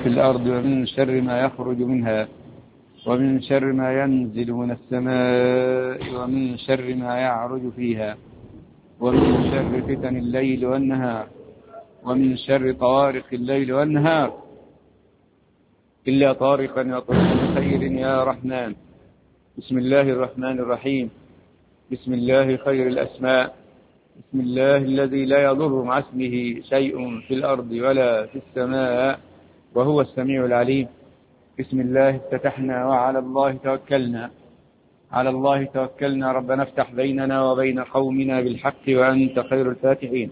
في الأرض ومن شر ما يخرج منها ومن شر ما ينزل من السماء ومن شر ما يعرج فيها ومن شر فتن الليل والنهار ومن شر طوارق الليل والنهار إلا طارقا يطرق خير يا رحمن. بسم الله الرحمن الرحيم. بسم الله خير الأسماء. بسم الله الذي لا يضر مع اسمه شيء في الأرض ولا في السماء وهو السميع العليم. بسم الله افتتحنا وعلى الله توكلنا. على الله توكلنا. ربنا افتح بيننا وبين قومنا بالحق وأنت خير الفاتحين.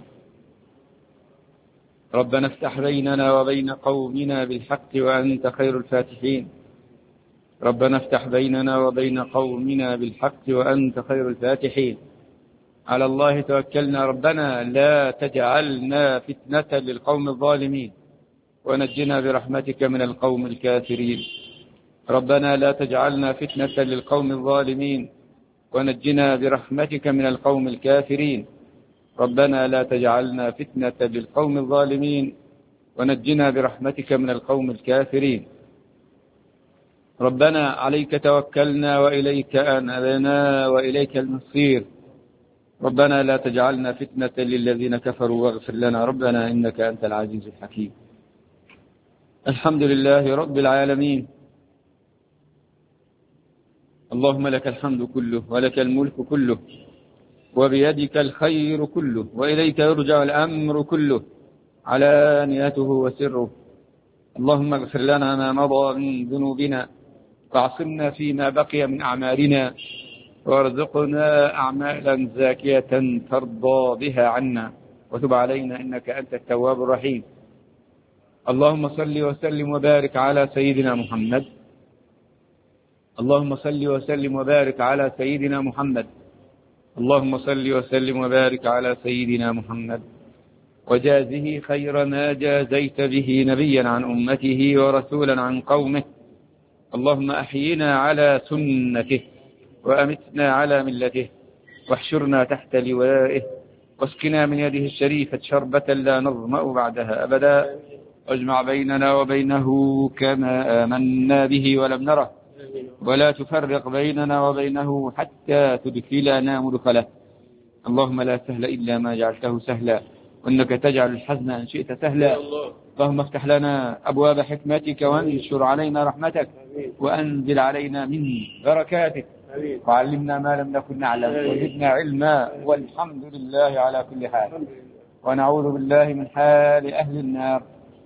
ربنا افتح بيننا وبين قومنا بالحق وأنت خير الفاتحين. ربنا افتح بيننا وبين قومنا بالحق وأنت خير الفاتحين. على الله توكلنا. ربنا لا تجعلنا فتنة للقوم الظالمين ونجنا برحمتك من القوم الكافرين. ربنا لا تجعلنا فتنة للقوم الظالمين ونجنا برحمتك من القوم الكافرين. ربنا لا تجعلنا فتنة للقوم الظالمين ونجنا برحمتك من القوم الكافرين. ربنا عليك توكلنا وإليك أنبنا وإليك المصير. ربنا لا تجعلنا فتنة للذين كفروا واغفر لنا ربنا إنك أنت العزيز الحكيم. الحمد لله رب العالمين. اللهم لك الحمد كله ولك الملك كله وبيدك الخير كله وإليك يرجع الأمر كله علانيته وسره. اللهم اغفر لنا ما مضى من ذنوبنا وعصمنا فيما بقي من أعمالنا وارزقنا أعمالا زاكية ترضى بها عنا وتب علينا إنك أنت التواب الرحيم. اللهم صل وسلم وبارك على سيدنا محمد. اللهم صل وسلم وبارك على سيدنا محمد. اللهم صل وسلم وبارك على سيدنا محمد وجازه خير ما جازيت به نبيا عن أمته ورسولا عن قومه. اللهم أحينا على سنته وأمتنا على ملته واحشرنا تحت لوائه واسقنا من يده الشريفة شربة لا نظمأ بعدها أبدا واجمع بيننا وبينه كما آمنا به ولم نره ولا تفرق بيننا وبينه حتى تدخلنا مدخله. اللهم لا سهل إلا ما جعلته سهلا وإنك تجعل الحزن إن شئت سهلا. اللهم افتح لنا أبواب حكمتك وانشر علينا رحمتك وأنزل علينا من بركاتك وعلمنا ما لم نكن نعلم وزدنا علما والحمد لله على كل حال. ونعوذ بالله من حال أهل النار.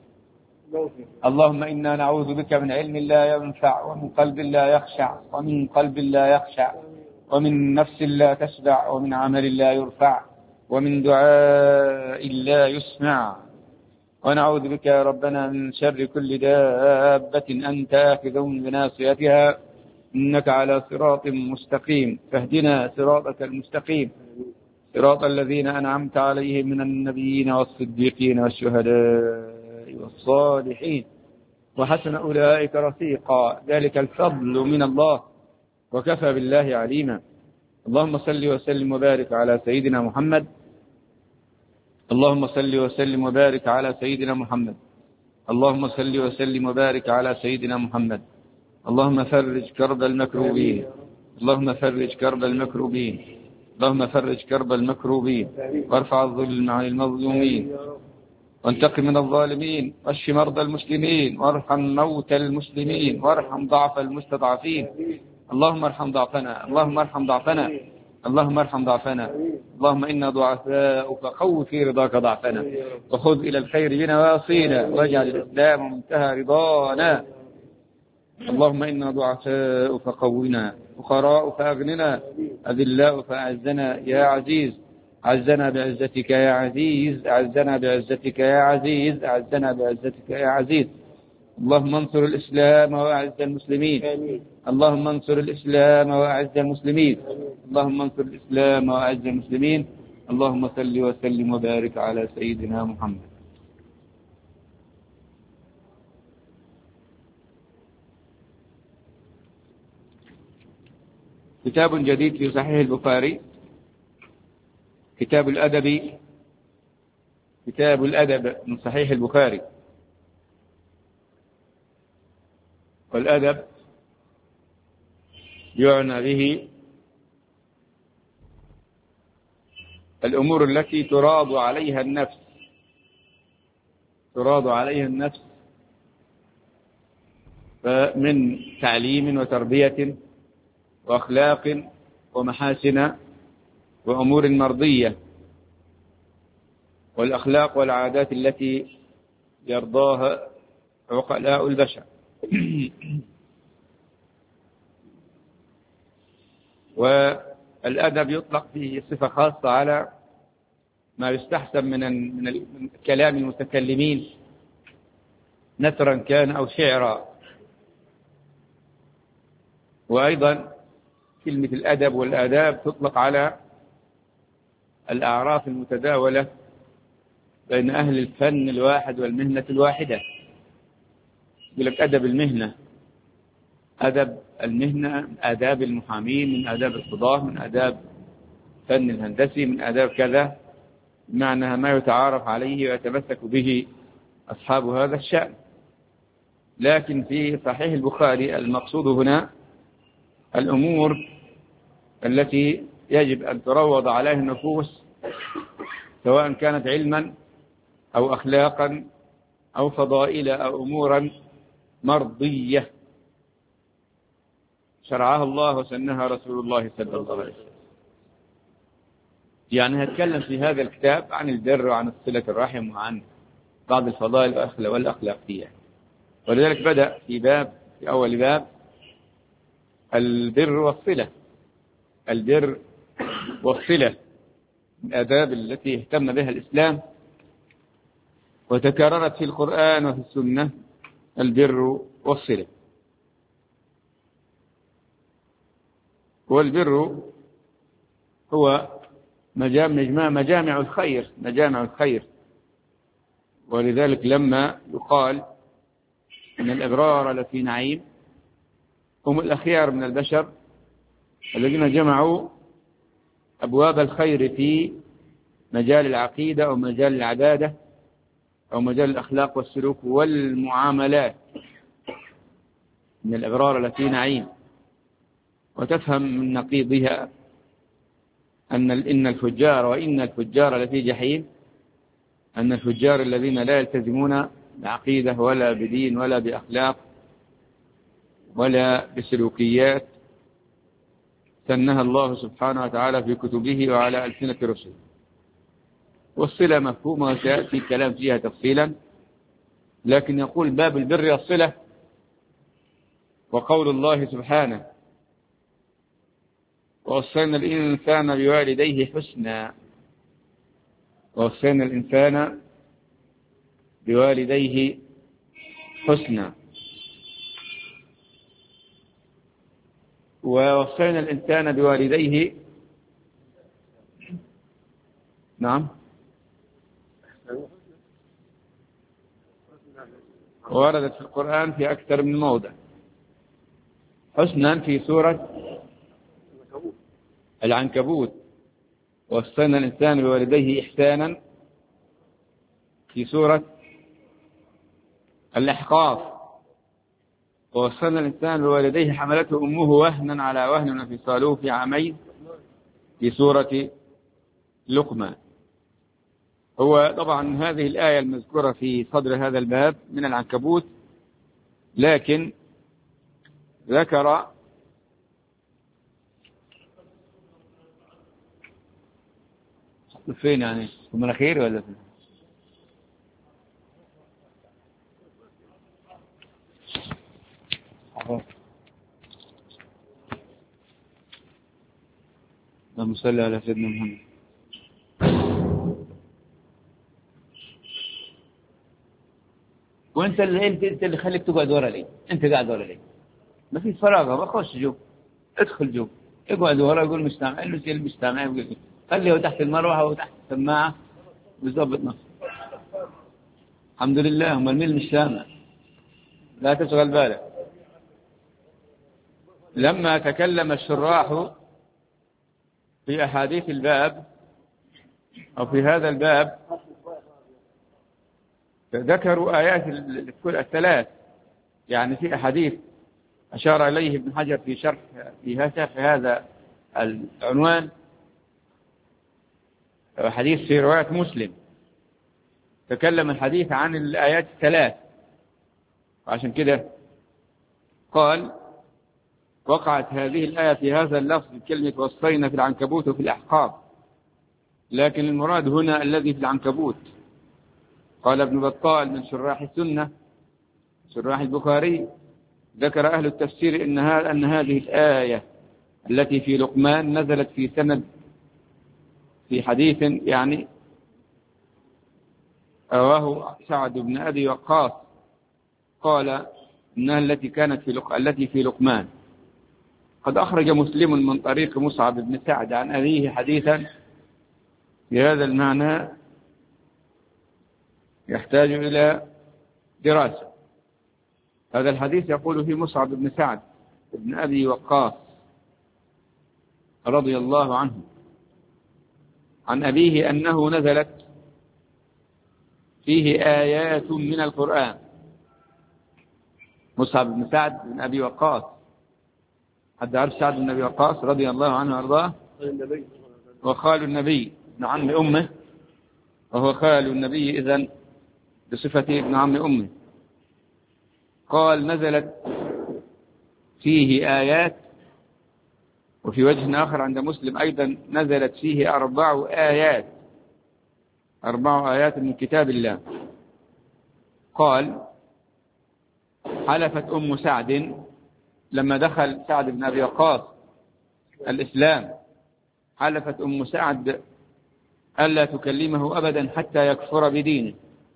اللهم إنا نعوذ بك من علم لا ينفع ومن قلب لا يخشع ومن قلب لا يخشع ومن نفس لا تشبع ومن عمل لا يرفع ومن دعاء لا يسمع. ونعوذ بك يا ربنا من شر كل دابة أنت آخذ بناصيتها إنك على صراط مستقيم. فاهدنا صراطك المستقيم صراط الذين أنعمت عليهم من النبيين والصديقين والشهداء والصالحين وحسن أولئك رفيقا ذلك الفضل من الله وكفى بالله عليما. اللهم صل وسلم وبارك على سيدنا محمد. اللهم صل وسلم وبارك على سيدنا محمد. اللهم صل وسلم وبارك على سيدنا محمد. اللهم فرج كرب المكروبين. اللهم فرج كرب المكروبين. اللهم فرج كرب المكروبين وارفع الظلم عن المظلومين وانتقم من الظالمين واشف مرضى المسلمين وارحم موتى المسلمين وارحم ضعف المستضعفين. اللهم ارحم ضعفنا. اللهم ارحم ضعفنا. اللهم ارحم ضعفنا. اللهم إنا ضعفاء فقو في رضاك ضعفنا وخذ إلى الخير بنواصينا واجعل الإسلام منتهى رضانا. اللهم إنا ضعفاء فقونا فقراء فأغننا أذلاء فأعزنا يا عزيز. عزنا بعزتك يا عزيز. عزنا بعزتك يا عزيز. عزنا بعزتك يا عزيز. اللهم انصر الإسلام وأعز المسلمين. اللهم انصر الإسلام وأعز المسلمين. اللهم انصر الإسلام وأعز المسلمين. اللهم صل وسلم وبارك على سيدنا محمد. كتاب جديد في صحيح البخاري. كتاب الأدب. كتاب الأدب من صحيح البخاري. والأدب يعنى به الأمور التي تراض عليها النفس من تعليم وتربية وأخلاق ومحاسن وأمور مرضية، والأخلاق والعادات التي يرضاها عقلاء البشر. والأدب يطلق فيه صفة خاصة على ما يستحسن من كلام المتكلمين، نثرا كان أو شعرا. وأيضا كلمة الأدب والآداب تطلق على الأعراف المتداولة بين أهل الفن الواحد والمهنة الواحدة. يقول لك أدب المهنة، أدب المهنة من آداب المحامين، من آداب القضاة، من آداب فن الهندسي، من آداب كذا، بمعنى ما يتعارف عليه ويتمسك به أصحاب هذا الشأن. لكن في صحيح البخاري المقصود هنا الأمور التي يجب أن تروض عليها النفوس، سواء كانت علما أو أخلاقا أو فضائل أو أمورا مرضية شرعها الله وسنها رسول الله صلى الله عليه وسلم. يعني هتكلم في هذا الكتاب عن البر وعن صلة الرحم وعن بعض الفضائل والأخلاقية. ولذلك بدأ في أول باب البر والصلة. البر والصلة من الآداب التي اهتم بها الإسلام وتكررت في القرآن وفي السنة، البر والصلة. والبر هو مجامع الخير. ولذلك لما يقال أن الأبرار لفي نعيم هم الأخيار من البشر الذين جمعوا أبواب الخير في مجال العقيدة أو مجال العبادة أو مجال الأخلاق والسلوك والمعاملات، من الأبرار لفي نعيم. وتفهم من نقيضها إن الفجار لفي جحيم، أن الفجار الذين لا يلتزمون بعقيدة ولا بدين ولا بأخلاق ولا بسلوكيات سنها الله سبحانه وتعالى في كتبه وعلى ألسنة رسله. والصلة مفهومة وسيأتي الكلام فيها تفصيلا، لكن يقول باب البر والصلة وقول الله سبحانه ووصينا الإنسان بوالديه حسنا. ووصينا الإنسان بوالديه حسنا. ووصينا الإنسان بوالديه، نعم، وردت في القرآن في أكثر من موضع. حسنا في سورة العنكبوت، ووصينا الإنسان بوالديه إحسانا في سورة الأحقاف، ووصينا الإنسان بوالديه حملته أمه وهنا على وهن وفصاله في عامين في سورة لقمان. هو طبعا هذه الآية المذكورة في صدر هذا الباب من العنكبوت، لكن ذكر فين يعني في المناخير ولا فين؟ اللهم صل على سيدنا محمد. وانت اللي خليك تقعد ورا لي، انت قاعد ورا لي، ما في فراغ، بخش جو، ادخل جو، اقعد ورا، يقول مستمع، له زي المستمع، يقول خليه تحت المروحه وتحت السماعه بيظبط نفسه. الحمد لله. هم الميل مش سامع، لا تشغل بالك. لما تكلم الشراح في أحاديث الباب أو في هذا الباب ذكروا آيات الثلاث، يعني في أحاديث أشار إليه ابن حجر في شرح في هذا العنوان حديث في رواية مسلم، تكلم الحديث عن الآيات الثلاث، وعشان كده قال وقعت هذه الآية في هذا اللفظ بكلمة وصينا في العنكبوت وفي الأحقاف، لكن المراد هنا الذي في العنكبوت. قال ابن بطال من شراح السنة شراح البخاري ذكر أهل التفسير أن هذه الآية التي في لقمان نزلت في سند في حديث يعني رواه سعد بن أبي وقاص، قال إنها التي في لقمان. قد أخرج مسلم من طريق مصعب بن سعد عن أبيه حديثا بهذا المعنى يحتاج إلى دراسة. هذا الحديث يقول في مصعب بن سعد بن أبي وقاص رضي الله عنه عن أبيه أنه نزلت فيه آيات من القرآن. مصعب بن سعد بن أبي وقاص، حد عارف سعد بن أبي وقاص رضي الله عنه وارضاه، وخال النبي ابن عم أمه، وهو خال النبي إذن بصفته ابن عم أمه. قال نزلت فيه آيات، وفي وجه آخر عند مسلم أيضا نزلت فيه 4 آيات من كتاب الله. قال حلفت أم سعد لما دخل سعد بن أبي وقاص الإسلام، حلفت أم سعد ألا تكلمه أبدا حتى يكفر بدينه.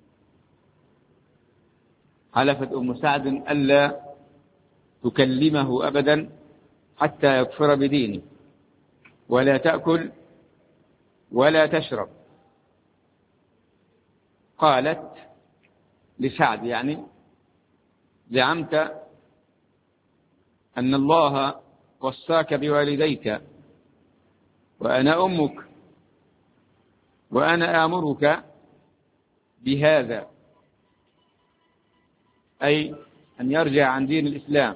حلفت أم سعد ألا تكلمه أبدا حتى يكفر بدينه، ولا تأكل ولا تشرب. قالت لسعد يعني زعمت أن الله وصاك بوالديك وأنا أمك، وأنا آمرك بهذا، أي أن يرجع عن دين الإسلام.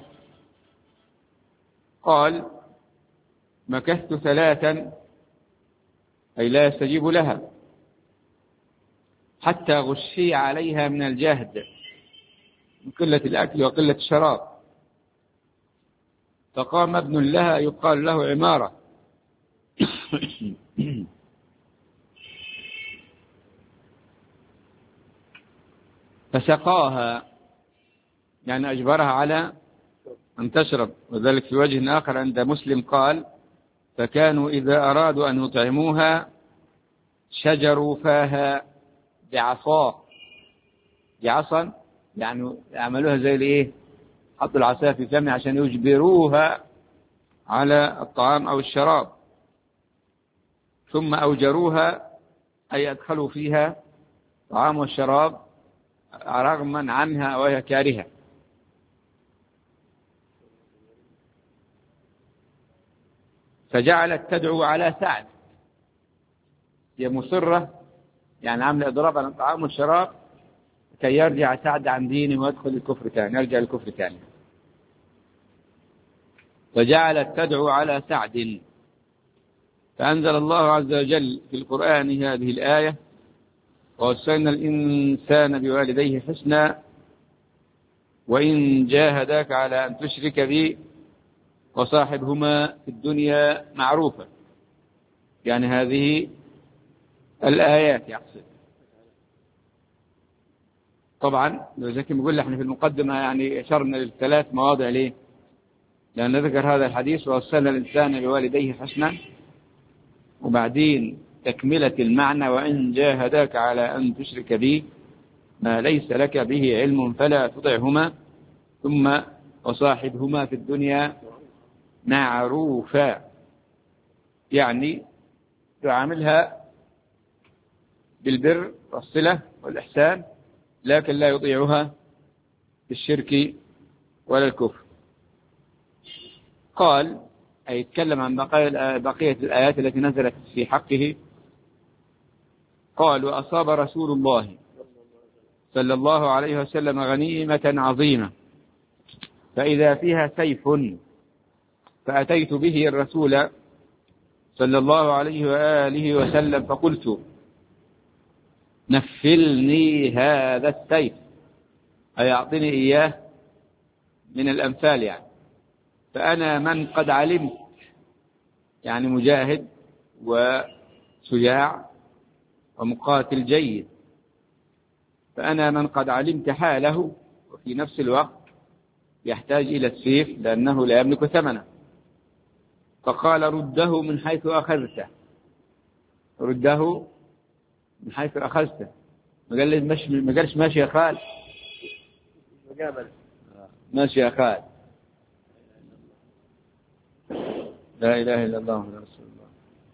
قال مكثت 3 أي لا يستجيب لها حتى غشي عليها من الجهد من قلة الأكل وقلة الشراب، فقام ابن لها يقال له عمارة فسقاها، يعني أجبرها على أن تشرب. وذلك في وجه آخر عند مسلم قال فكانوا إذا أرادوا أن يطعموها شجروا فاها بعصا، يعني يعملوها زي الايه، حطوا العصا في فمها عشان يجبروها على الطعام أو الشراب، ثم أوجروها أي أدخلوا فيها طعام والشراب رغما عنها وهي كارهة. فجعلت تدعو على سعد، هي مصرة يعني عاملة إضراب على الطعام والشراب كي يرجع سعد عن دينه ويدخل الكفر ثاني، يرجع الكفر ثاني. وجعلت تدعو على سعد، فأنزل الله عز وجل في القرآن هذه الآية ووصينا الإنسان بوالديه حسنا وإن جاهداك على أن تشرك بي وصاحبهما في الدنيا معروفا، يعني هذه الآيات يقصد. طبعا زي ما بقول احنا في المقدمة يعني أشرنا ل3 مواضع. ليه؟ لأن ذكر هذا الحديث ووصينا الإنسان بوالديه حسنا، وبعدين تكملة المعنى وإن جاهداك على أن تشرك بي ما ليس لك به علم فلا تطعهما ثم وصاحبهما في الدنيا معروفا، يعني تعاملها بالبر والصلة والإحسان لكن لا يطيعها بالشرك ولا الكفر. قال أي يتكلم عن بقية الآيات التي نزلت في حقه. قال وأصاب رسول الله صلى الله عليه وسلم غنيمة عظيمة فإذا فيها سيف، فأتيت به الرسول صلى الله عليه وآله وسلم فقلت نفلني هذا السيف، أي أعطني إياه من الأمثال يعني. فأنا من قد علمت، يعني مجاهد وشجاع ومقاتل جيد، فأنا من قد علمت حاله، وفي نفس الوقت يحتاج إلى السيف لأنه لا يملك ثمنه. فقال رده من حيث أخذته، رده من حيث أخذته. ما قالش ماشي يا خال، ماشي يا خال. لا إله إلا الله محمد رسول الله.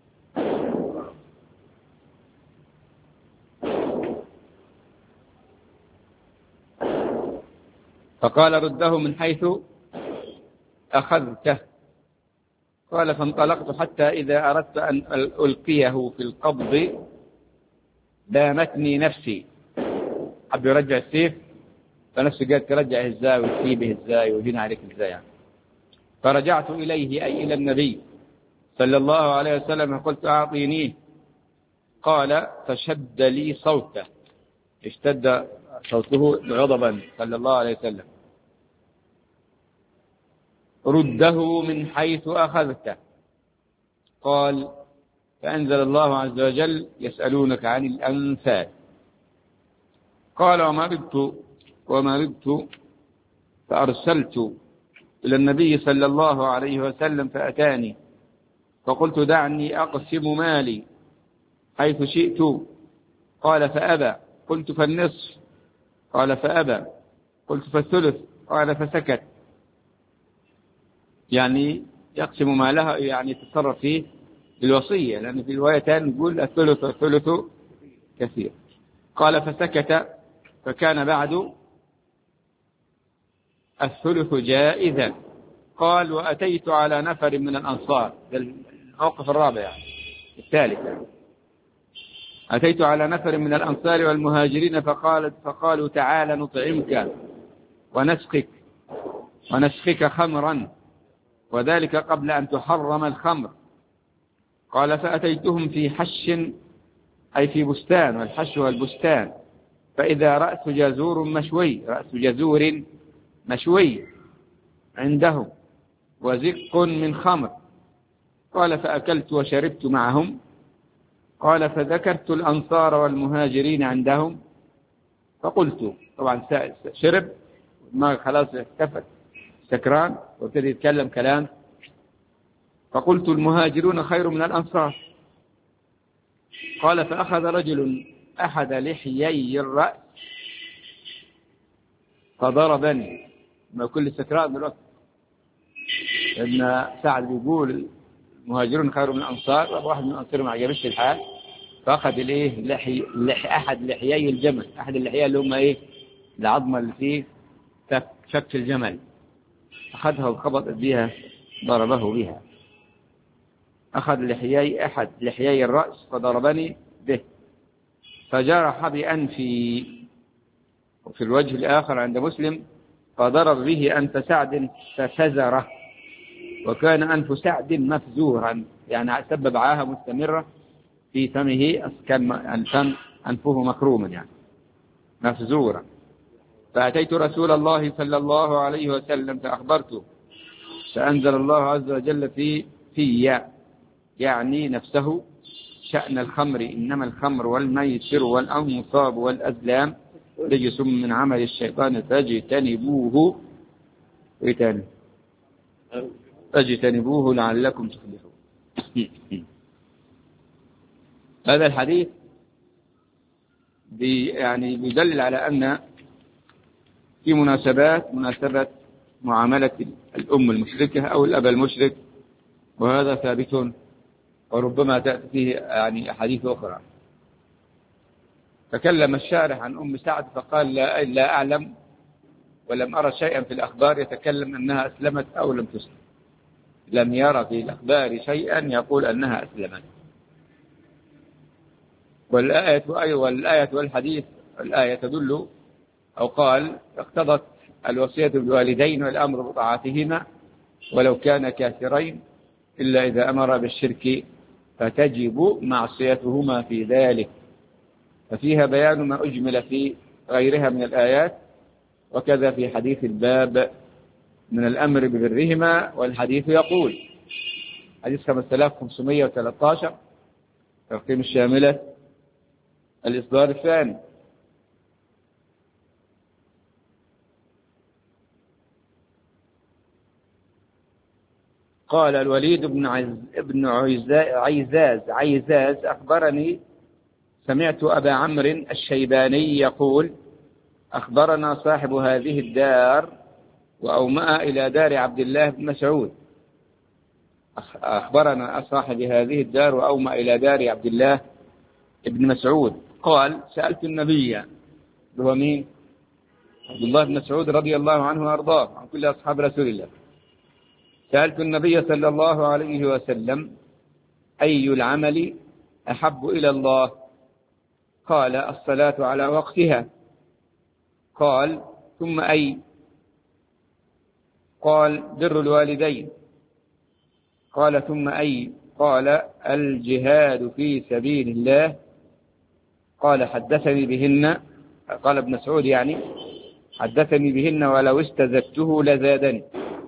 فقال رده من حيث أخذته. قال فانطلقت حتى إذا أردت أن ألقيه في القبض دامتني نفسي. حب يرجع السيف، فنفسي قالت ترجعه ازاي وتسيبه ازاي ويهين عليك ازاي يعني. فرجعت إليه أي إلى النبي صلى الله عليه وسلم قلت أعطينيه. قال فشد لي صوته، اشتد صوته غضبا صلى الله عليه وسلم. رده من حيث أخذته. قال فأنزل الله عز وجل يسألونك عن الأنفال. قال ومرضت فأرسلت إلى النبي صلى الله عليه وسلم فأتاني فقلت دعني أقسم مالي حيث شئت. قال فأبى. قلت فالنصف. قال فأبى. قلت فالثلث. قال فسكت. يعني يقسم مالها، يعني يتصرف فيه بالوصية، لأن في روايتان يقول الثلث والثلث كثير. قال فسكت. فكان بعد الثلث جائزا. قال وأتيت على نفر من الأنصار، الموقف الرابع يعني الثالث يعني. أتيت على نفر من الأنصار والمهاجرين فقالوا تعال نطعمك ونسقك خمرا، وذلك قبل أن تحرم الخمر. قال فأتيتهم في حش، أي في بستان، والحش والبستان، فإذا رأس جزور مشوي عندهم وزق من خمر. قال فأكلت وشربت معهم. قال فذكرت الأنصار والمهاجرين عندهم فقلت، طبعا شرب ما خلاص اختفت سكران وابتدي يتكلم كلام. فقلت المهاجرون خير من الأنصار. قال فأخذ رجل أحد لحيي الرأس فضربني. ما كل سكران دلوقتي، لأن سعد بيقول المهاجرون خير من الأنصار، واحد من الأنصار ما عجبش الحال فأخذ أحد لحيي الجمل، أحد اللحية اللي هم العظمة اللي فيه فك الجمل، أخذها وخبط بها ضربه بها. أخذ أحد لحيي الرأس فضربني به فجرح بأنفي. وفي الوجه الآخر عند مسلم فضرب به أنف سعد ففزره، وكان أنف سعد مفزورا، يعني سبب عاهة مستمرة في فمه، كان أنفه مكروما يعني مفزورا. فأتيت رسول الله صلى الله عليه وسلم فأخبرته، فأنزل الله عز وجل في يعني نفسه شأن الخمر، إنما الخمر والميسر والأنصاب والأزلام رجس من عمل الشيطان فاجتنبوه لعلكم تفلحون. هذا الحديث يعني بيدلل على أن في مناسبة معاملة الأم المشركة أو الأب المشرك، وهذا ثابت، وربما تأتي فيه يعني أحاديث أخرى. تكلم الشارح عن أم سعد فقال لا أعلم ولم أرى شيئا في الأخبار يتكلم أنها أسلمت أو لم تسلم. لم يرى في الأخبار شيئا يقول أنها أسلمت. والآية والحديث، الآية تدل أو قال اقتضت الوصية بالوالدين والأمر بطاعتهما ولو كان كافرين إلا إذا أمر بالشرك فتجب معصيتهما في ذلك. ففيها بيان ما أجمل في غيرها من الآيات، وكذا في حديث الباب من الأمر ببرهما. والحديث يقول حديث 5513 ترقيم الشاملة الإصدار الثاني. قال الوليد بن عيزاز أخبرني سمعت أبا عمرو الشيباني يقول أخبرنا صاحب هذه الدار وأومأ إلى دار عبد الله بن مسعود. أخبرنا صاحب هذه الدار وأومأ إلى دار عبد الله بن مسعود قال سألت النبي، هو مين؟ عبد الله بن مسعود رضي الله عنه وأرضاه عن كل أصحاب رسول الله. سألت النبي صلى الله عليه وسلم أي العمل أحب إلى الله؟ قال الصلاة على وقتها. قال ثم أي؟ قال بر الوالدين. قال ثم أي؟ قال الجهاد في سبيل الله. قال حدثني بهن، قال ابن مسعود يعني حدثني بهن ولو استزدته لزادني.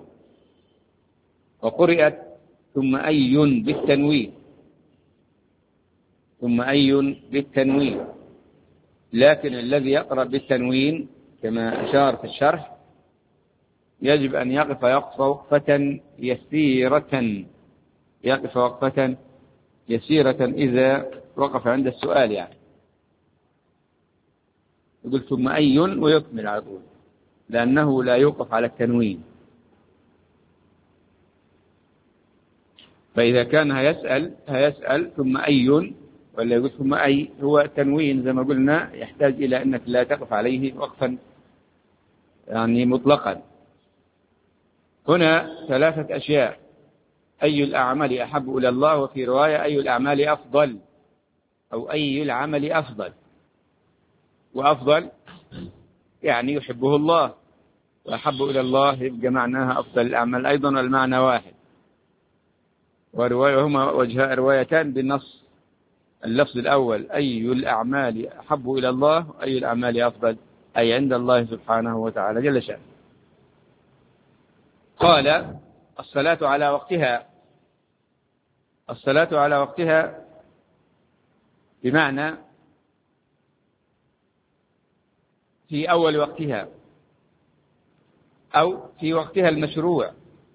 وقرئت ثم أي بالتنوين، ثم أي بالتنوين، لكن الذي يقرأ بالتنوين كما أشار في الشرح يجب أن يقف وقفة يسيرة، يقف وقفة يسيرة إذا وقف عند السؤال يعني يقول ثم أي ويكمل على طول، لأنه لا يوقف على التنوين. فإذا كان هيسأل ثم أي ولا يقول ثم أي، هو تنوين زي ما قلنا يحتاج إلى أنك لا تقف عليه وقفا يعني مطلقا. هنا ثلاثة أشياء: أي الأعمال أحب إلى الله، وفي رواية أي الأعمال أفضل، أو أي العمل أفضل. وأفضل يعني يحبه الله، وأحب إلى الله يبقى معناها أفضل الأعمال أيضا، والمعنى واحد. وهما روايتان بالنص. اللفظ الأول أي الأعمال أحب إلى الله، وأي الأعمال أفضل، أي عند الله سبحانه وتعالى جل شأنه. قال الصلاة على وقتها. الصلاة على وقتها بمعنى في أول وقتها أو في وقتها المشروع.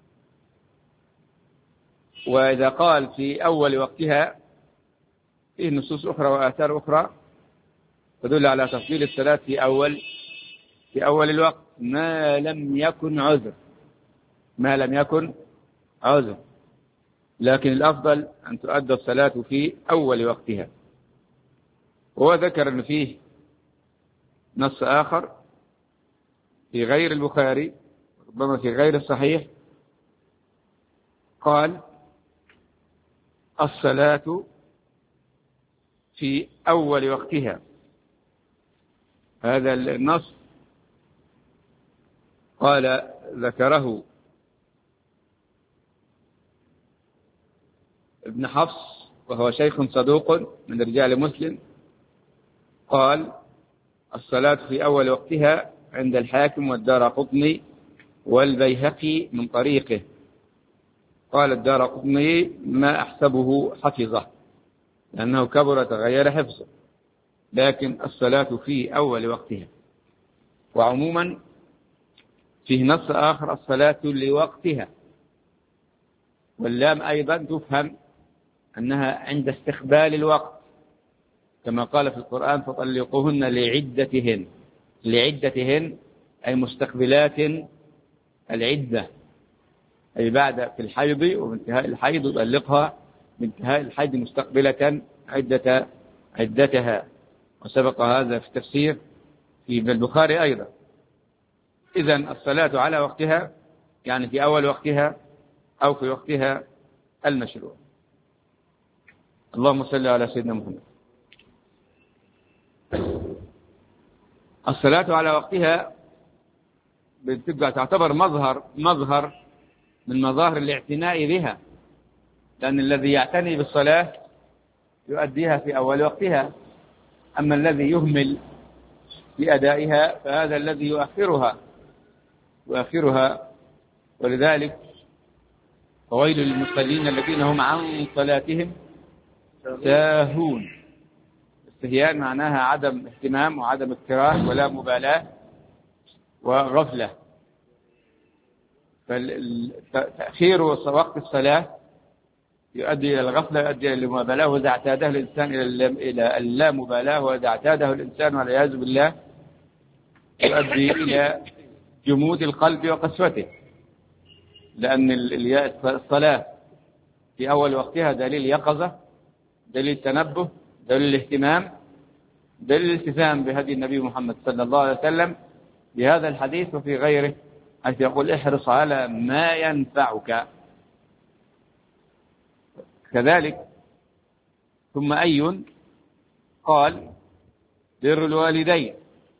وإذا قال في أول وقتها فيه نصوص أخرى وآثار أخرى تدل على تفضيل الصلاة في أول الوقت ما لم يكن عذر، ما لم يكن عذر. لكن الأفضل أن تؤدى الصلاة في أول وقتها. وهو ذكر أن فيه نص آخر في غير البخاري ربما في غير الصحيح قال الصلاة في أول وقتها. هذا النص قال ذكره ابن حفص وهو شيخ صدوق من رجال مسلم، قال الصلاة في أول وقتها عند الحاكم والدارقطني والبيهقي من طريقه. قال الدارقطني ما أحسبه حفظه لأنه كبر تغير حفظه، لكن الصلاة في أول وقتها. وعموما فيه نص آخر الصلاة لوقتها، واللام أيضا تفهم أنها عند استقبال الوقت، كما قال في القرآن فطلقوهن لعدتهن. لعدتهن أي مستقبلات العدة، أي بعد في الحيض وانتهاء الحيض يطلقها بانتهاء الحيض مستقبلة عدتها. وسبق هذا في التفسير في البخاري أيضا. إذن الصلاة على وقتها يعني في أول وقتها أو في وقتها المشروع. اللهم صل على سيدنا محمد. الصلاة على وقتها بتبقى تعتبر مظهر من مظاهر الاعتناء بها، لأن الذي يعتني بالصلاة يؤديها في أول وقتها، أما الذي يهمل في أدائها فهذا الذي يؤخرها. ولذلك فويل للمصلين الذين هم عن صلاتهم ساهون. استهيان معناها عدم اهتمام وعدم اكتراث ولا مبالاة وغفلة. فتأخير وقت الصلاة يؤدي إلى الغفلة، يؤدي إلى المبالاة، وإذا اعتاده الإنسان إلى اللامبالاة، وإذا اعتاده الإنسان والعياذ بالله يؤدي إلى جمود القلب وقسوته، لأن الصلاة في أول وقتها دليل يقظة، دليل تنبه، دليل اهتمام، دليل الالتزام بهدي النبي محمد صلى الله عليه وسلم بهذا الحديث وفي غيره، حيث يقول احرص على ما ينفعك. كذلك ثم أي قال بر الوالدين.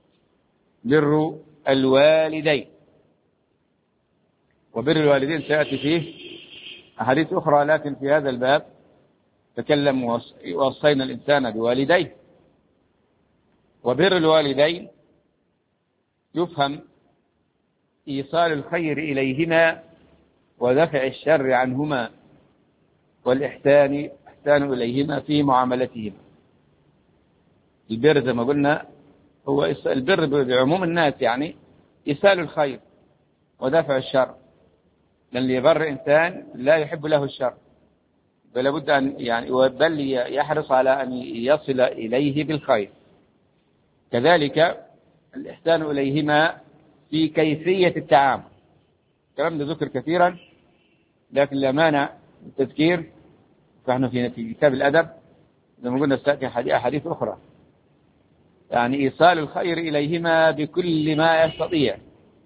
وبر الوالدين سيأتي فيه أحاديث أخرى، لكن في هذا الباب تكلم ووصينا الإنسان بوالديه. وبر الوالدين يفهم إيصال الخير إليهما ودفع الشر عنهما والإحسان إليهما في معاملتهما. البر زي ما قلنا هو البر بعموم الناس، يعني إيصال الخير ودفع الشر، لأن اللي يبر إنسان لا يحب له الشر، بل بد أن بل يحرص على أن يصل إليه بالخير. كذلك الإحسان إليهما في كيفية التعامل. الكلام ده ذكر كثيرا، لكن لا مانع التذكير، فنحن في كتاب الأدب زي ما قلنا ستأتي أحاديث أخرى، يعني إيصال الخير إليهما بكل ما يستطيع،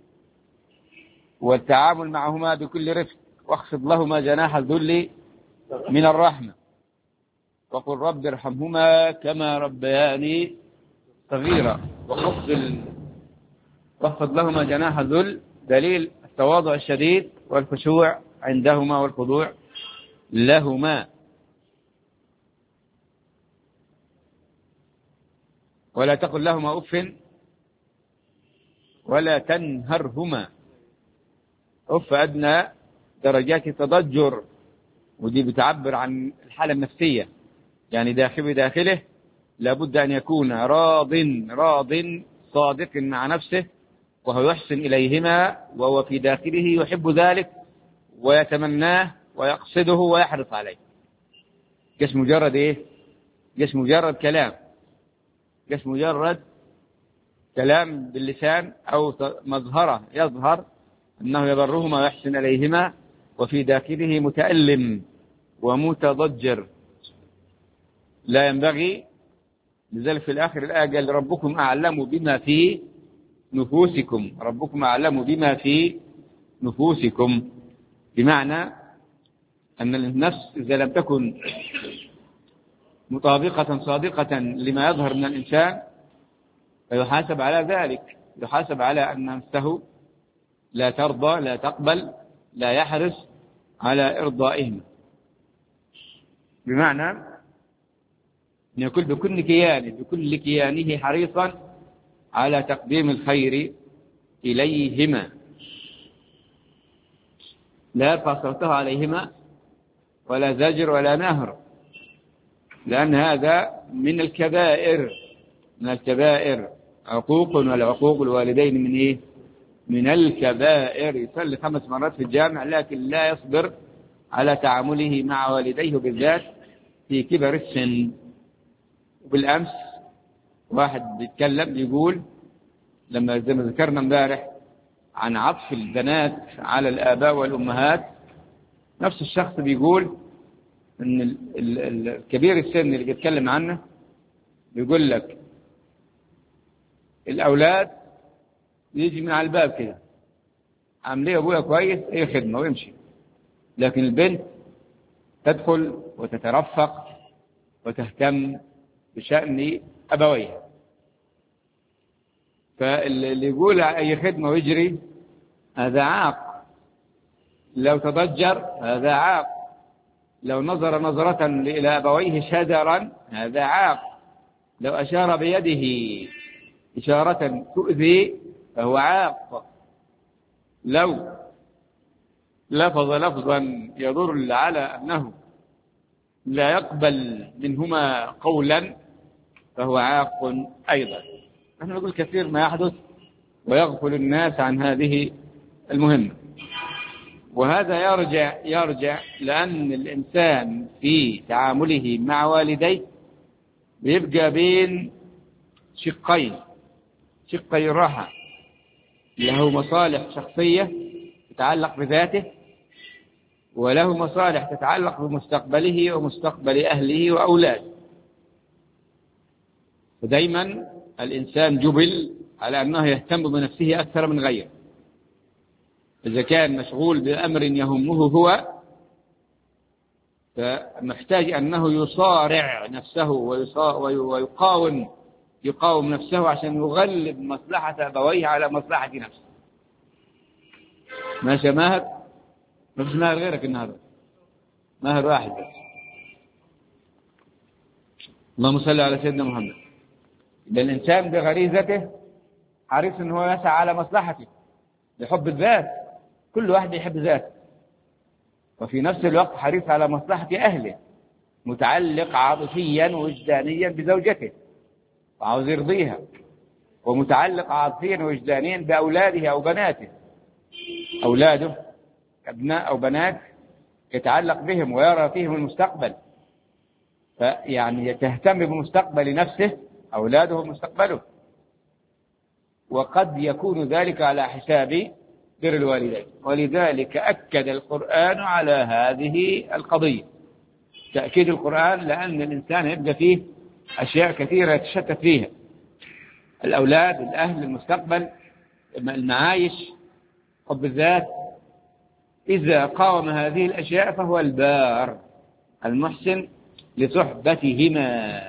والتعامل معهما بكل رفق، واخفض لهما جناح الذل من الرحمة، وقل رب ارحمهما كما ربياني صغيرا. واخفض لهما جناح الذل دليل التواضع الشديد والخشوع عندهما والخضوع لهما. ولا تقل لهما أف ولا تنهرهما. أف أدنى درجات التضجر، ودي بتعبر عن الحالة النفسية، يعني بداخله لابد أن يكون راض صادق مع نفسه، وهو يحسن إليهما، وهو في داخله يحب ذلك ويتمناه ويقصده ويحرص عليه. جس مجرد إيه؟ جس مجرد كلام باللسان أو مظهره يظهر أنه يبرهما ويحسن إليهما، وفي داخله متألم ومتضجر. لا ينبغي. لذلك في الآخر الآية قال ربكم أعلم بما في نفوسكم، بمعنى أن النفس إذا لم تكن مطابقة صادقة لما يظهر من الإنسان فيحاسب على ذلك، يحاسب على أن نفسه لا ترضى، لا تقبل، لا يحرص على إرضائهم، بمعنى أن يكون بكل كيانه حريصا على تقديم الخير إليهما، لا يرفع صوته عليهما ولا زجر ولا نهر، لأن هذا من الكبائر. عقوق الوالدين من إيه؟ من الكبائر. يصلي 5 مرات في الجامع لكن لا يصبر على تعامله مع والديه بالذات في كبر السن. وبالأمس واحد بيتكلم يقول لما زي ما ذكرنا امبارح عن عطف البنات على الآباء والأمهات، نفس الشخص بيقول ان الكبير السن اللي بيتكلم عنه بيقول لك الأولاد يجي من على الباب كده عامليه أبويا كويس أي خدمة ويمشي، لكن البنت تدخل وتترفق وتهتم بشأن أبويها. فاللي يقول أي خدمة ويجري هذا عاق. لو تضجر هذا عاق. لو نظر نظرة إلى أبويه شذرا هذا عاق. لو أشار بيده إشارة تؤذي فهو عاق. لو لفظ لفظا يضر على أنه لا يقبل منهما قولا فهو عاق أيضا. نحن نقول كثير ما يحدث ويغفل الناس عن هذه المهمة، وهذا يرجع لأن الإنسان في تعامله مع والديه بيبقى بين شقي الراحة، له مصالح شخصية تتعلق بذاته، وله مصالح تتعلق بمستقبله ومستقبل أهله وأولاده. فدايما الإنسان جبل على أنه يهتم بنفسه أكثر من غيره. إذا كان مشغول بأمر يهمه هو فمحتاج أنه يصارع نفسه ويقاوم نفسه عشان يغلب مصلحة أبويه على مصلحة نفسه. ماشي ماهر؟ ما فيش ماهر غيرك النهارده، ماهر واحد بس. اللهم صل على سيدنا محمد. الإنسان بغريزته حريص أن هو يسعى على مصلحته بحب الذات، كل واحد يحب ذاته، وفي نفس الوقت حريص على مصلحة أهله، متعلق عاطفيا ووجدانيا بزوجته وعاوز يرضيها، ومتعلق عاطفيا ووجدانيا بأولاده أو بناته. أولاده أبناء أو بنات يتعلق بهم ويرى فيهم المستقبل، فيعني تهتم بمستقبل نفسه، أولاده مستقبله، وقد يكون ذلك على حساب بر الوالدين. ولذلك أكد القرآن على هذه القضية تأكيد القرآن، لأن الإنسان يبقى فيه أشياء كثيرة يتشتت فيها، الأولاد، الأهل، المستقبل، المعايش، حب الذات. إذا قاوم هذه الأشياء فهو البار المحسن لصحبتهما.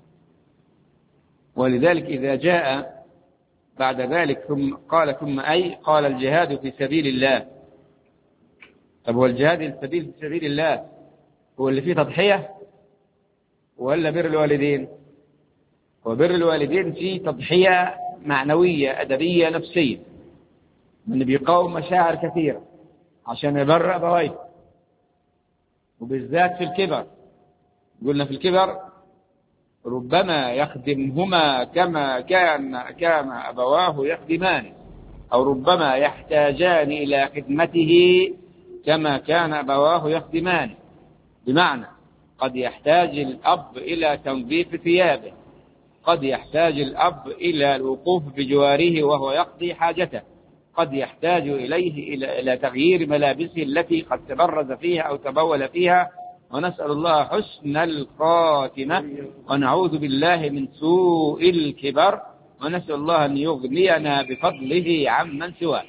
ولذلك إذا جاء بعد ذلك ثم قال الجهاد في سبيل الله. طب هو الجهاد في سبيل الله هو اللي فيه تضحية ولا بر الوالدين؟ وبر الوالدين فيه تضحية معنوية أدبية نفسية، من بيقاوم مشاعر كثيرة عشان يبر أبويه، وبالذات في الكبر. قلنا في الكبر ربما يخدمهما كما كان أبواه يخدمانه، أو ربما يحتاجان إلى خدمته كما كان أبواه يخدمانه. بمعنى قد يحتاج الأب إلى تنظيف ثيابه، قد يحتاج الأب إلى الوقوف بجواره وهو يقضي حاجته، قد يحتاج إليه إلى تغيير ملابسه التي قد تبرز فيها أو تبول فيها، ونسأل الله حسن الخاتمة ونعوذ بالله من سوء الكبر، ونسأل الله أن يغنينا بفضله عمن سواه.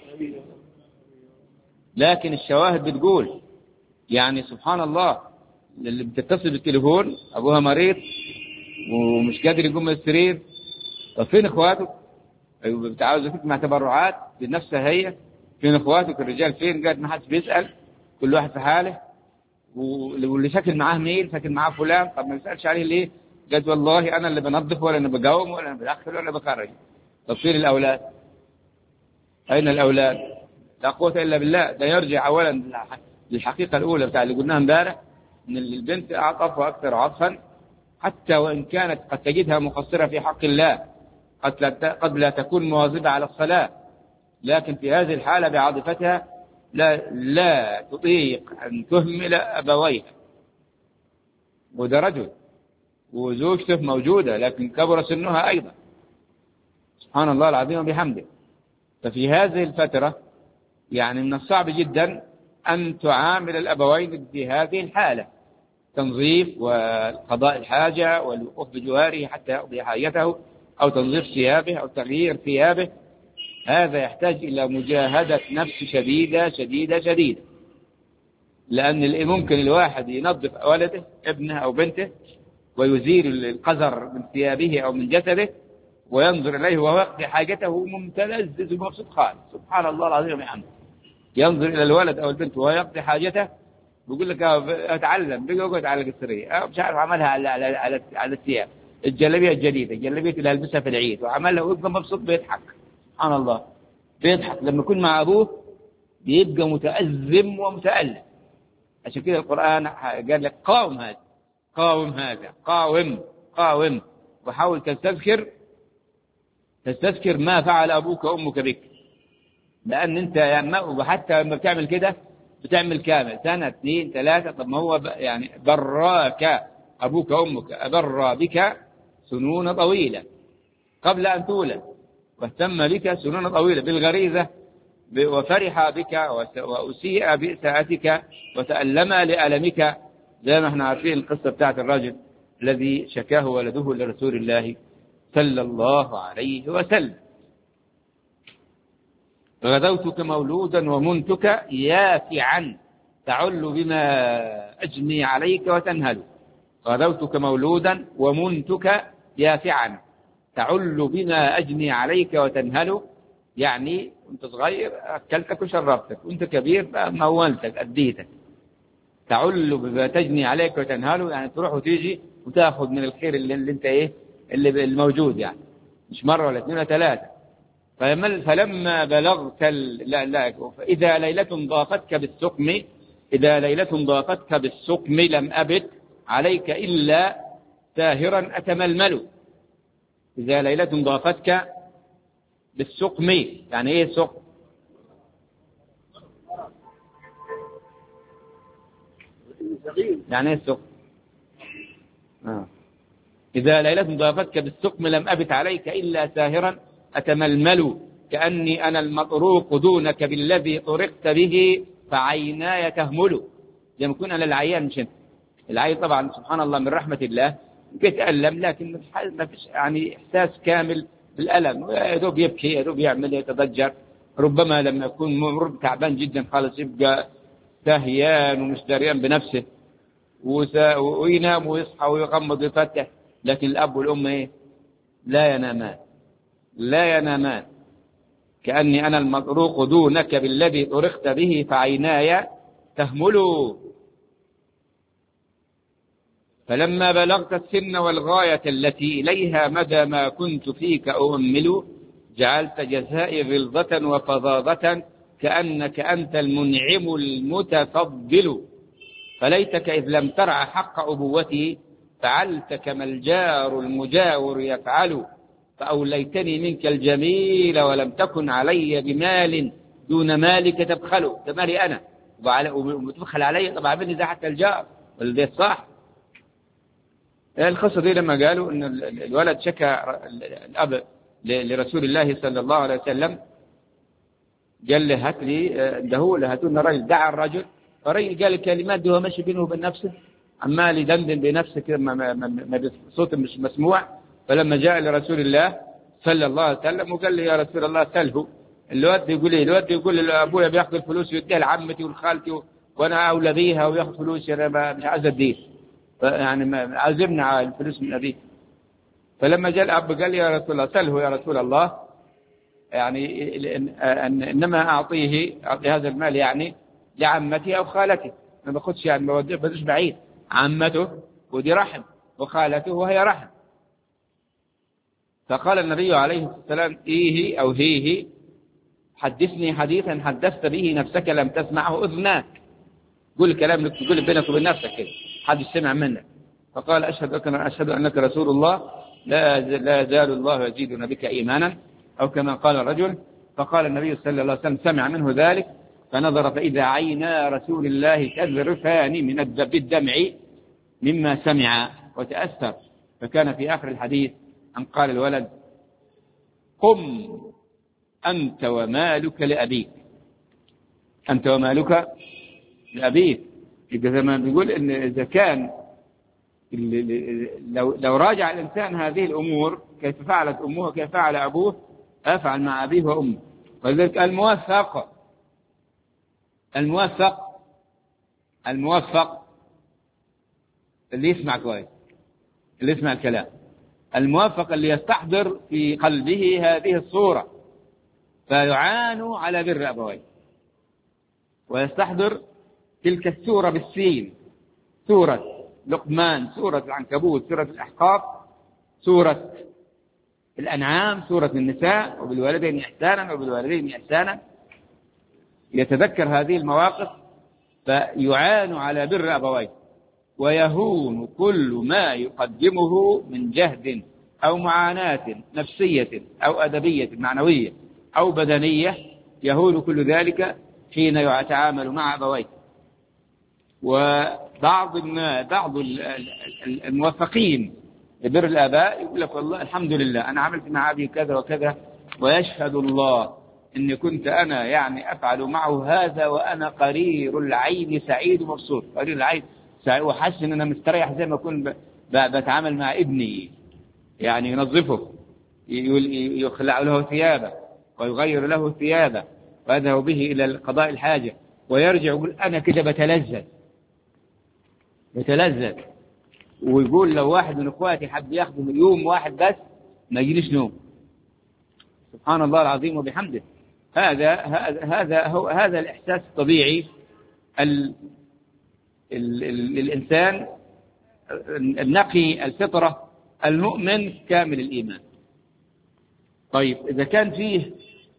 لكن الشواهد بتقول يعني سبحان الله، اللي بتتصل بالتليفون أبوها مريض ومش قادر يقوم من السرير، طب فين إخواته؟ أيوة بتعاوز تجمع تبرعات بنفسها هي، فين إخواتك الرجال فين؟ قاعد ما حدش بيسأل، كل واحد في حاله، واللي ساكن معاه مين؟ ساكن معاه فلان، طب ما يسألش عليه ليه؟ قالت والله أنا اللي بنظف ولا أنا بقاوم ولا أنا بدخل ولا بخرج. طب فين الأولاد؟ أين الأولاد؟ لا قوة إلا بالله. ده يرجع أولا للحقيقة الأولى بتاع اللي قلناها امبارح، إن البنت أعطف أكثر عطفا، حتى وإن كانت قد تجدها مقصرة في حق الله، قد لا تكون مواظبة على الصلاة، لكن في هذه الحالة بعاطفتها لا تطيق أن تهمل أبويها. وده رجل وزوجته موجودة لكن كبر سنها أيضا، سبحان الله العظيم وبحمده. ففي هذه الفترة يعني من الصعب جدا أن تعامل الأبوين في هذه الحالة، تنظيف وقضاء الحاجة والوقوف بجواره حتى يقضي حاجته، أو تنظيف ثيابه أو تغيير ثيابه. هذا يحتاج إلى مجاهدة نفس شديدة شديدة شديدة، لأن ممكن الواحد ينظف ولده ابنه أو بنته ويزيل القذر من ثيابه أو من جسده وينظر إليه وهو يقضي حاجته ممتلذ ومبسوط خالص، سبحان الله العظيم وبحمده. ينظر إلى الولد أو البنت وهو يقضي حاجته، بيقول لك أتعلم، بيقعد على القصرية، مش عارف عملها على الثياب، الجلابية الجديدة، الجلابية اللي ألبسها في العيد، وعملها ويبقى مبسوط بيضحك. سبحان الله، بيضحك لما يكون مع أبوه بيبقى متأزم ومتألم. عشان كده القرآن قال لك قاوم هذا، قاوم هذا، قاوم قاوم، وحاول تستذكر ما فعل أبوك وأمك بك، لأن أنت يعني وحتى لما بتعمل كده بتعمل كامل سنة 2 3. طب ما هو يعني براك أبوك وأمك، أبر بك سنون طويلة قبل أن تولد، واهتم بك سنون طويلة بالغريزة، وفرح بك وأسيء بإساءتك وتألم لألمك، زي ما احنا عارفين القصة بتاعت الرجل الذي شكاه ولده لرسول الله صلى الله عليه وسلم. غدوتك مولودا ومنتك يافعا تعل بما أجني عليك وتنهل. غدوتك مولودا ومنتك يافعا تعل بما أجني عليك وتنهل، يعني وانت صغير أكلتك وشربتك، وانت كبير مولتك أديتك. تعل بما تجني عليك وتنهل، يعني تروح وتيجي وتاخذ من الخير اللي انت اللي الموجود، يعني مش مرة ولا 2 ولا 3. فلما بلغت إذا ليلة ضاقتك بالسقم، إذا ليلة ضاقتك بالسقم لم أبت عليك إلا ساهرا أتململ. إذا ليلة ضاقتك بالسقم، يعني إيه سقم؟ يعني إيه السقم؟ إذا ليلة ضاقتك بالسقم لم أبت عليك إلا ساهرا أتململ، كأني أنا المطروق دونك بالذي طرقت به فعيناي تهمل. زي ما يكون أنا العيان مش أنت. العيان طبعا سبحان الله من رحمة الله بيتألم، لكن ما فيش يعني إحساس كامل بالألم، يا دوب يبكي، يا دوب يعمل يتضجر. ربما لما يكون مرب تعبان جدا خالص يبقى سهيان ومش دريان بنفسه، وينام ويصحى ويغمض ويفتح. لكن الأب والأم إيه؟ لا ينامان، لا ينامان. كأني أنا المطروق دونك بالذي طرقت به فعيناي تهمل. فلما بلغت السن والغاية التي إليها مدى ما كنت فيك أؤمل، جعلت جزائي غلظة وفظاظة كأنك أنت المنعم المتفضل. فليتك إذ لم ترع حق أبوتي فعلت كما الجار المجاور يفعل. فأوليتني منك الجميل ولم تكن علي بمال دون مالك تبخل. ده مالي أنا وتبخل علي، طبعا مني ده حتى الجار والذي الصاح. القصة دي لما قالوا أن الولد شكى الأب لرسول الله صلى الله عليه وسلم، قال له هات لي ده هاتوا لنا رجل. دعا الرجل، فالرجل قال الكلمات دي وهو ماشي بينه وبين نفسه، عمال يدندن بنفسه كده صوت مش مسموع. فلما جاء لرسول الله صلى الله عليه وسلم وقال له يا رسول الله سله. الواد يقول ايه؟ الواد يقول ابويا بياخذ الفلوس ويديها لعمتي ولخالتي وانا اولى بيها، وياخذ فلوس انا مش عايز اديه، يعني عازمنا على الفلوس من ابيه. فلما جاء الاب قال يا رسول الله سله يا رسول الله، يعني انما اعطي هذا المال يعني لعمتي او خالتي، ما باخذش يعني ما بدوش بعيد، عمته ودي رحم وخالته وهي رحم. فقال النبي عليه الصلاة والسلام إيه أو هيه حدثني حديثا حدثت به نفسك لم تسمعه أذناك. قول كلام تقول بينك وبين نفسك كده حد سمع منك. فقال أشهد أنك رسول الله، لا يزال الله يزيدنا بك إيمانا، أو كما قال الرجل. فقال النبي صلى الله عليه وسلم سمع منه ذلك، فنظر فإذا عينا رسول الله تذرفان من بالدمع مما سمع وتأثر. فكان في آخر الحديث أن قال الولد قم أنت ومالك لأبيك، أنت ومالك لأبيك. يبقى زي ما بيقول إن إذا كان لو راجع الإنسان هذه الأمور كيف فعلت أمه وكيف فعل أبوه أفعل مع أبيه وأمه. ولذلك الموفق اللي يسمع كويس، اللي يسمع الكلام، الموفق اللي يستحضر في قلبه هذه الصورة، فيعان على بر أبويه. ويستحضر تلك السورة بالسين، سورة لقمان، سورة العنكبوت، سورة الأحقاف، سورة الأنعام، سورة النساء، وبالوالدين إحسانا وبالوالدين إحسانا. يتذكر هذه المواقف فيعان على بر أبويه، ويهون كل ما يقدمه من جهد أو معاناة نفسية أو أدبية معنوية أو بدنية، يهون كل ذلك حين يتعامل مع أبويه. وبعض الموفقين لبر الآباء يقول لك والله الحمد لله أنا عملت مع أبي كذا وكذا، ويشهد الله إني كنت أنا يعني أفعل معه هذا وأنا قرير العين سعيد ومبسوط، قرير العين سعيد وحاسس إن أنا مستريح زي ما أكون بتعامل مع ابني، يعني ينظفه، يخلع له ثيابه ويغير له ثيابه ويذهب به إلى قضاء الحاجة، ويرجع يقول أنا كده بتلذذ. ويقول لو واحد من إخواتي حب ياخده يوم واحد بس ما يجيليش نوم. سبحان الله العظيم وبحمده. هذا الإحساس الطبيعي الإنسان النقي الفطرة المؤمن كامل الإيمان. طيب إذا كان فيه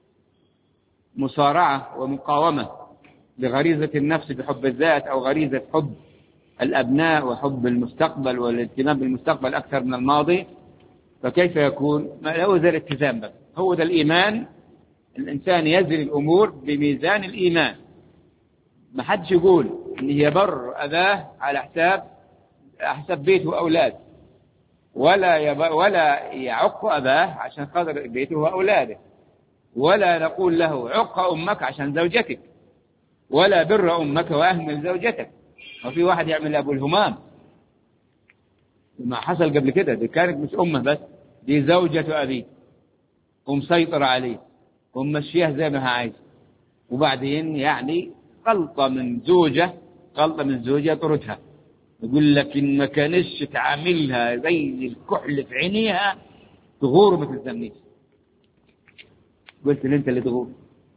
مصارعة ومقاومة بغريزة النفس بحب الذات أو غريزة حب الأبناء وحب المستقبل والاهتمام بالمستقبل أكثر من الماضي، فكيف يكون؟ ما له ذا الاتزان بس، هو ذا الإيمان. الإنسان يزن الأمور بميزان الإيمان. ما حدش يقول إن هي بر أباه على حساب بيته وأولاده، ولا يعق أباه عشان خاطر بيته وأولاده، ولا نقول له عق أمك عشان زوجتك، ولا بر أمك وأهمل زوجتك. وفي واحد يعمل أبو الهمام، ما حصل قبل كده، دي كانت مش أمه بس، دي زوجة أبيه ومسيطر عليه ومشيها زي ما هي عايز، وبعدين يعني غلطة من زوجة طردها، يقول لك إن ما كانش تعاملها زي الكحل في عينيها تغور ما تلزمنيش. قلت لي أنت اللي تغور.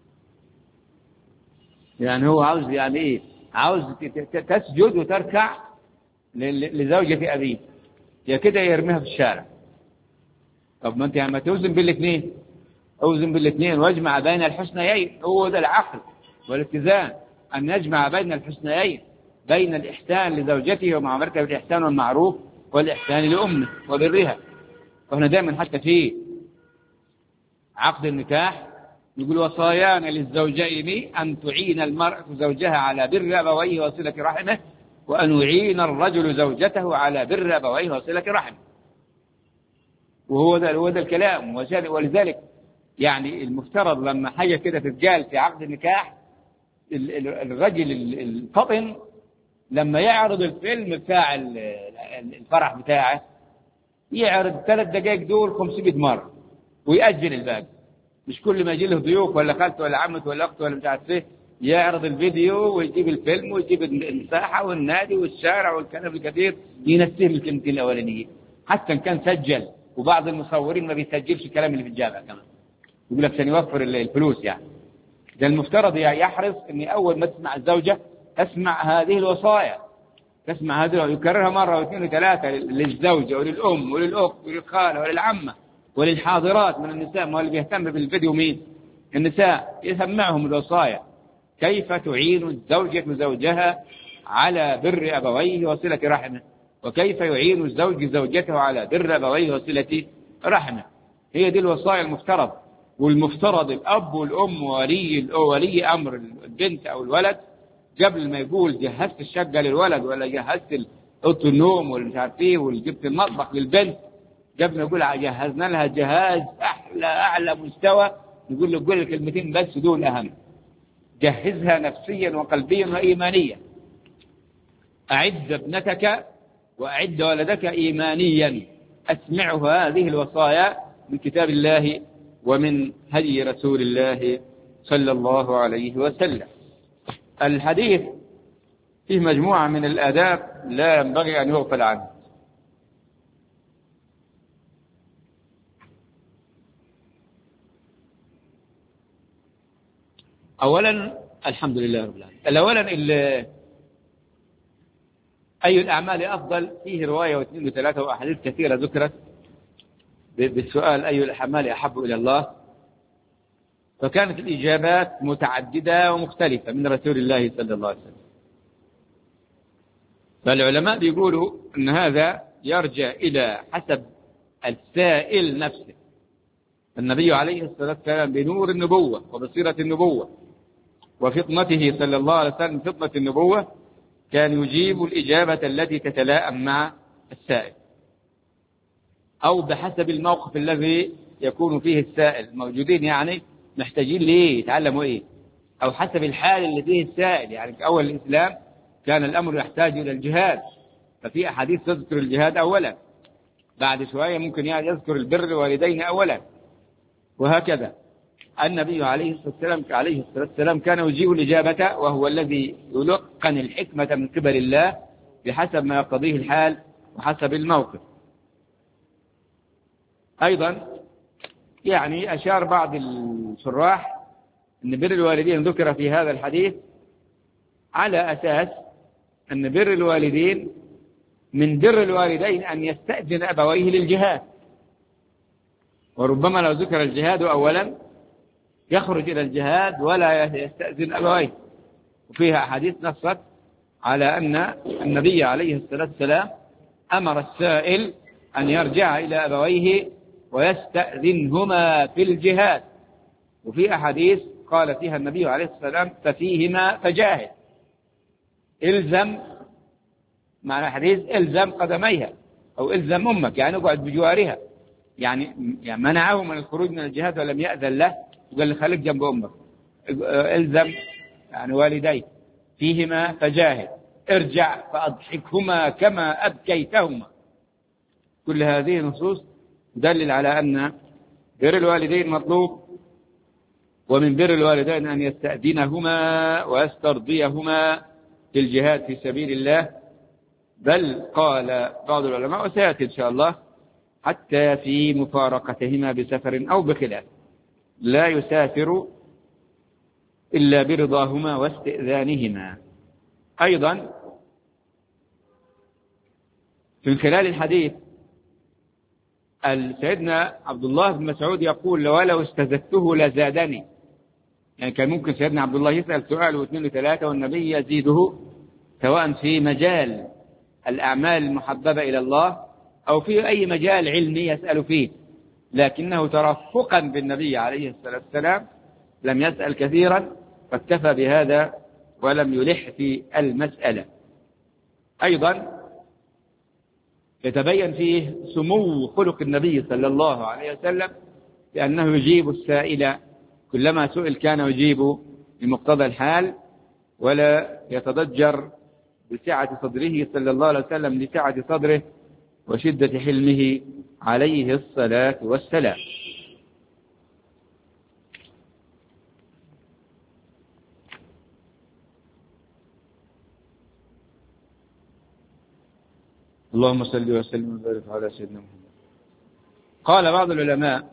يعني هو عاوز يعني إيه؟ عاوز تسجد وتركع لزوجة أبيه، يا كده يرميها في الشارع. طب ما أنت يعني ما توزن بالاثنين، أوزن بالاثنين واجمع بين الحسنيين. هو ده العقل والاتزان، أن نجمع بين الحسنيين، بين الإحسان لزوجته ومعاملتها بالإحسان والمعروف، والإحسان لأمه وبرها. وهنا دائما حتى في عقد النكاح يقول وصايان للزوجين أن تعين المرأة زوجها على بر أبويه وصلة رحمه، وأن يعين الرجل زوجته على بر أبويه وصلة رحمه. وهو ده الكلام. ولذلك يعني المفترض لما حاجة كده تتقال في عقد النكاح، الرجل الفطن لما يعرض الفيلم بتاع الفرح بتاعه يعرض 3 دقائق دول 500 مرة ويأجل الباقي. مش كل ما يجي له ضيوف ولا خالته ولا عمته ولا أخته ولا مش عارف ايه يعرض الفيديو ويجيب الفيلم ويجيب المساحة والنادي والشارع والكلام الكثير ينسيه الكلمتين الأولانيين، حتى إن كان سجل. وبعض المصورين ما بيسجلش الكلام اللي في الجامعة كمان، يقول لك عشان يوفر الفلوس. يعني ده المفترض يحرص إن أول ما تسمع الزوجة تسمع هذه الوصايا، تسمع هذه يكررها مرة واثنين وثلاثة للزوجة وللأم وللأخت وللخالة وللعمة وللحاضرات من النساء. ما اللي بيهتم بالفيديو مين؟ النساء. يسمعهم الوصايا كيف تعين الزوجة زوجها على بر أبويه وصلة رحمه، وكيف يعين الزوج زوجته على بر أبويه وصلة رحمه. هي دي الوصايا المفترض. والمفترض الأب والأم وولي أمر البنت أو الولد قبل ما يقول جهزت الشقة للولد ولا جهزت أوضة النوم ولا مش عارف ايه ولا جبت المطبخ للبنت، قبل ما يقول جهزنا لها جهاز أعلى مستوى، يقول له قول الكلمتين بس دول أهم. جهزها نفسيا وقلبيا وإيمانيا. أعد ابنتك وأعد ولدك إيمانيا. أسمعه هذه الوصايا من كتاب الله ومن هدي رسول الله صلى الله عليه وسلم. الحديث فيه مجموعة من الآداب لا ينبغي أن يغفل عنه. أولا الحمد لله رب العالمين. أولا أي الأعمال أفضل؟ فيه رواية واثنين وثلاثة وأحاديث كثيرة ذكرت بالسؤال أي الأعمال أحب إلى الله، فكانت الإجابات متعددة ومختلفة من رسول الله صلى الله عليه وسلم. فالعلماء بيقولوا أن هذا يرجع إلى حسب السائل نفسه. النبي عليه الصلاة والسلام بنور النبوة وبصيرة النبوة وفطنته صلى الله عليه وسلم فطنة النبوة كان يجيب الإجابة التي تتلائم مع السائل، أو بحسب الموقف الذي يكون فيه السائل. موجودين يعني محتاجين ليه يتعلموا إيه، أو حسب الحال اللي فيه السائل. يعني في أول الإسلام كان الأمر يحتاج إلى الجهاد، ففي أحاديث تذكر الجهاد أولا، بعد شوية ممكن يذكر البر الوالدين أولا، وهكذا. النبي عليه الصلاة والسلام كان يجيب الإجابة، وهو الذي يلقن الحكمة من قبل الله بحسب ما يقتضيه الحال وحسب الموقف. أيضا يعني أشار بعض الشراح أن بر الوالدين ذكر في هذا الحديث على أساس أن بر الوالدين من بر الوالدين أن يستأذن أبويه للجهاد، وربما لو ذكر الجهاد أولا يخرج إلى الجهاد ولا يستأذن أبويه. وفيها أحاديث نصت على أن النبي عليه الصلاة والسلام أمر السائل أن يرجع إلى أبويه ويستأذنهما في الجهاد. وفي أحاديث قال فيها النبي عليه الصلاة والسلام ففيهما فجاهد، إلزم، معنى الحديث إلزم قدميها أو إلزم أمك، يعني اقعد بجوارها، يعني منعه من الخروج من الجهاد ولم يأذن له، وقال له خليك جنب أمك، إلزم يعني والديك، فيهما فجاهد، ارجع فأضحكهما كما أبكيتهما. كل هذه النصوص تدلل على أن بر الوالدين مطلوب، ومن بر الوالدين أن يستأذنهما ويسترضيهما في الجهاد في سبيل الله. بل قال بعض العلماء وسيأتي إن شاء الله حتى في مفارقتهما بسفر أو بخلاف، لا يسافر إلا برضاهما واستئذانهما. أيضا من خلال الحديث سيدنا عبد الله بن مسعود يقول ولو استزدته لزادني، يعني كان ممكن سيدنا عبد الله يسأل سؤال واثنين وثلاثة والنبي يزيده، سواء في مجال الأعمال المحببة إلى الله أو في أي مجال علمي يسأل فيه، لكنه ترفقا بالنبي عليه الصلاة والسلام لم يسأل كثيرا، فاكتفى بهذا ولم يلح في المسألة. أيضا يتبين فيه سمو خلق النبي صلى الله عليه وسلم، لأنه يجيب السائل كلما سئل كان يجيب بمقتضى الحال، ولا يتضجر بسعة صدره صلى الله عليه وسلم لسعة صدره وشدة حلمه عليه الصلاة والسلام. اللهم صل وسلم وبارك على سيدنا محمد. قال بعض العلماء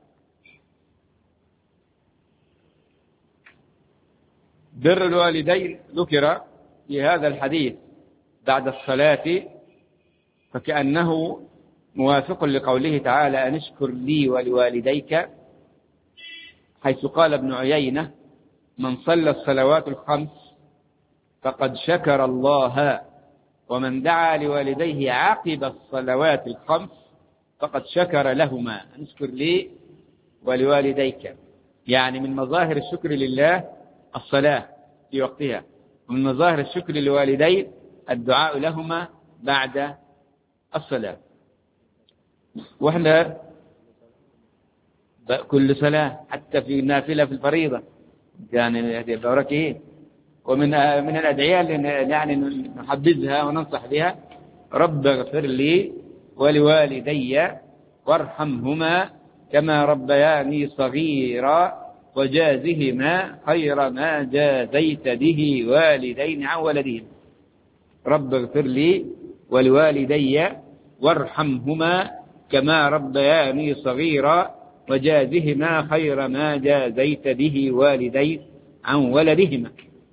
بر الوالدين ذكر في هذا الحديث بعد الصلاة، فكأنه موافق لقوله تعالى أن اشكر لي ولوالديك، حيث قال ابن عيينة من صلى الصلوات الخمس فقد شكر الله، ومن دعا لوالديه عقب الصلوات الخمس فقد شكر لهما. أن اشكر لي ولوالديك، يعني من مظاهر الشكر لله الصلاة في وقتها، ومن مظاهر الشكر للوالدين الدعاء لهما بعد الصلاة. وإحنا كل صلاة حتى في النافلة في الفريضة يعني بركه، ومن الأدعية اللي يعني نحبذها وننصح بها رب اغفر لي ولوالدي وارحمهما كما ربياني صغيرا وجازهما خير ما جازيت به والدين عن ولدهم. رب اغفر لي ولوالدي وارحمهما كما ربياني صغيرا وجازهما خير ما جازيت به والدين عن ولدهما.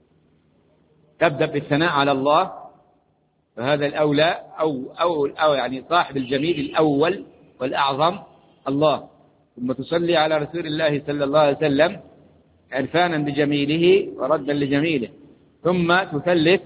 تبدأ بالثناء على الله، فهذا الأولى أو يعني صاحب الجميل الأول والأعظم الله، ثم تصلي على رسول الله صلى الله عليه وسلم عرفانا بجميله وردا لجميله، ثم تثلث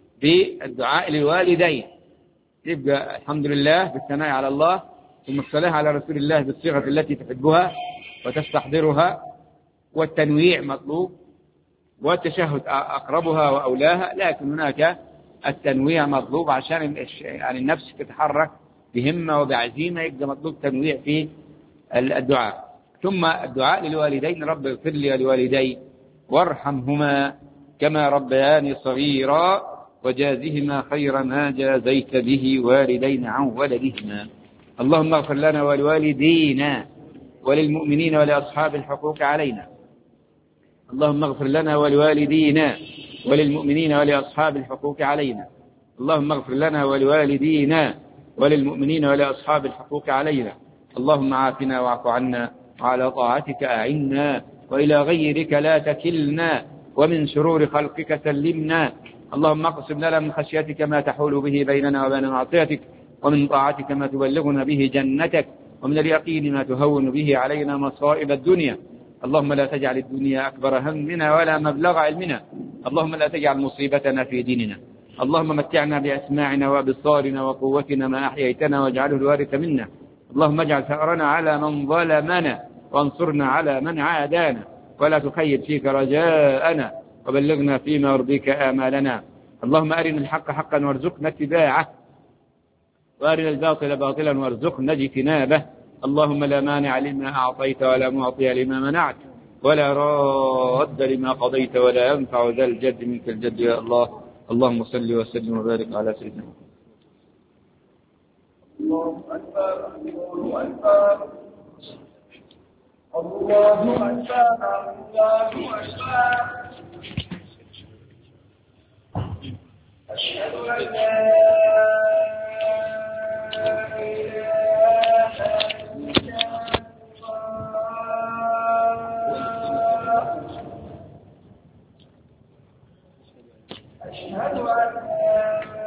بالدعاء للوالدين. يبقى الحمد لله بالثناء على الله، ثم الصلاة على رسول الله بالصيغة التي تحبها وتستحضرها، والتنويع مطلوب، والتشهد أقربها وأولاها، لكن هناك التنويع مطلوب عشان يعني النفس تتحرك بهمة وبعزيمة، يبقى مطلوب تنويع في الدعاء. ثم الدعاء للوالدين: رب اغفر لي ولوالدي وارحمهما كما ربياني صغيرا وجازهما خير ما جازيت به والدين عن ولدهما. اللهم اغفر لنا ولوالدينا وللمؤمنين ولأصحاب الحقوق علينا. اللهم اغفر لنا ولوالدينا وللمؤمنين ولأصحاب الحقوق علينا. اللهم اغفر لنا ولوالدينا وللمؤمنين ولأصحاب الحقوق علينا. اللهم عافنا واعف عنا، وعلى طاعتك أعنا، وإلى غيرك لا تكلنا، ومن شرور خلقك سلمنا. اللهم اقسم لنا من خشيتك ما تحول به بيننا وبين معصيتك، ومن طاعتك ما تبلغنا به جنتك، ومن اليقين ما تهون به علينا مصائب الدنيا. اللهم لا تجعل الدنيا أكبر همنا ولا مبلغ علمنا. اللهم لا تجعل مصيبتنا في ديننا. اللهم متعنا بأسماعنا وأبصارنا وقوتنا ما أحييتنا، واجعله الوارث منا. اللهم اجعل ثأرنا على من ظلمنا، وانصرنا على من عادانا، ولا تخيب فيك رجاءنا، وبلغنا فيما يرضيك آمالنا. اللهم أرنا الحق حقا وارزقنا اتباعه، وأرنا الباطل باطلا وارزقنا اجتنابه. اللهم لا مانع لما أعطيت ولا معطي لما منعت، ولا راد لما قضيت، ولا ينفع ذا الجد منك الجد يا الله. اللهم صل وسلم وبارك على سيدنا محمد. الله أكبر، الله أكبر، الله أكبر، الله أكبر. أشهد أن لا إله إلا الله. أشهد أن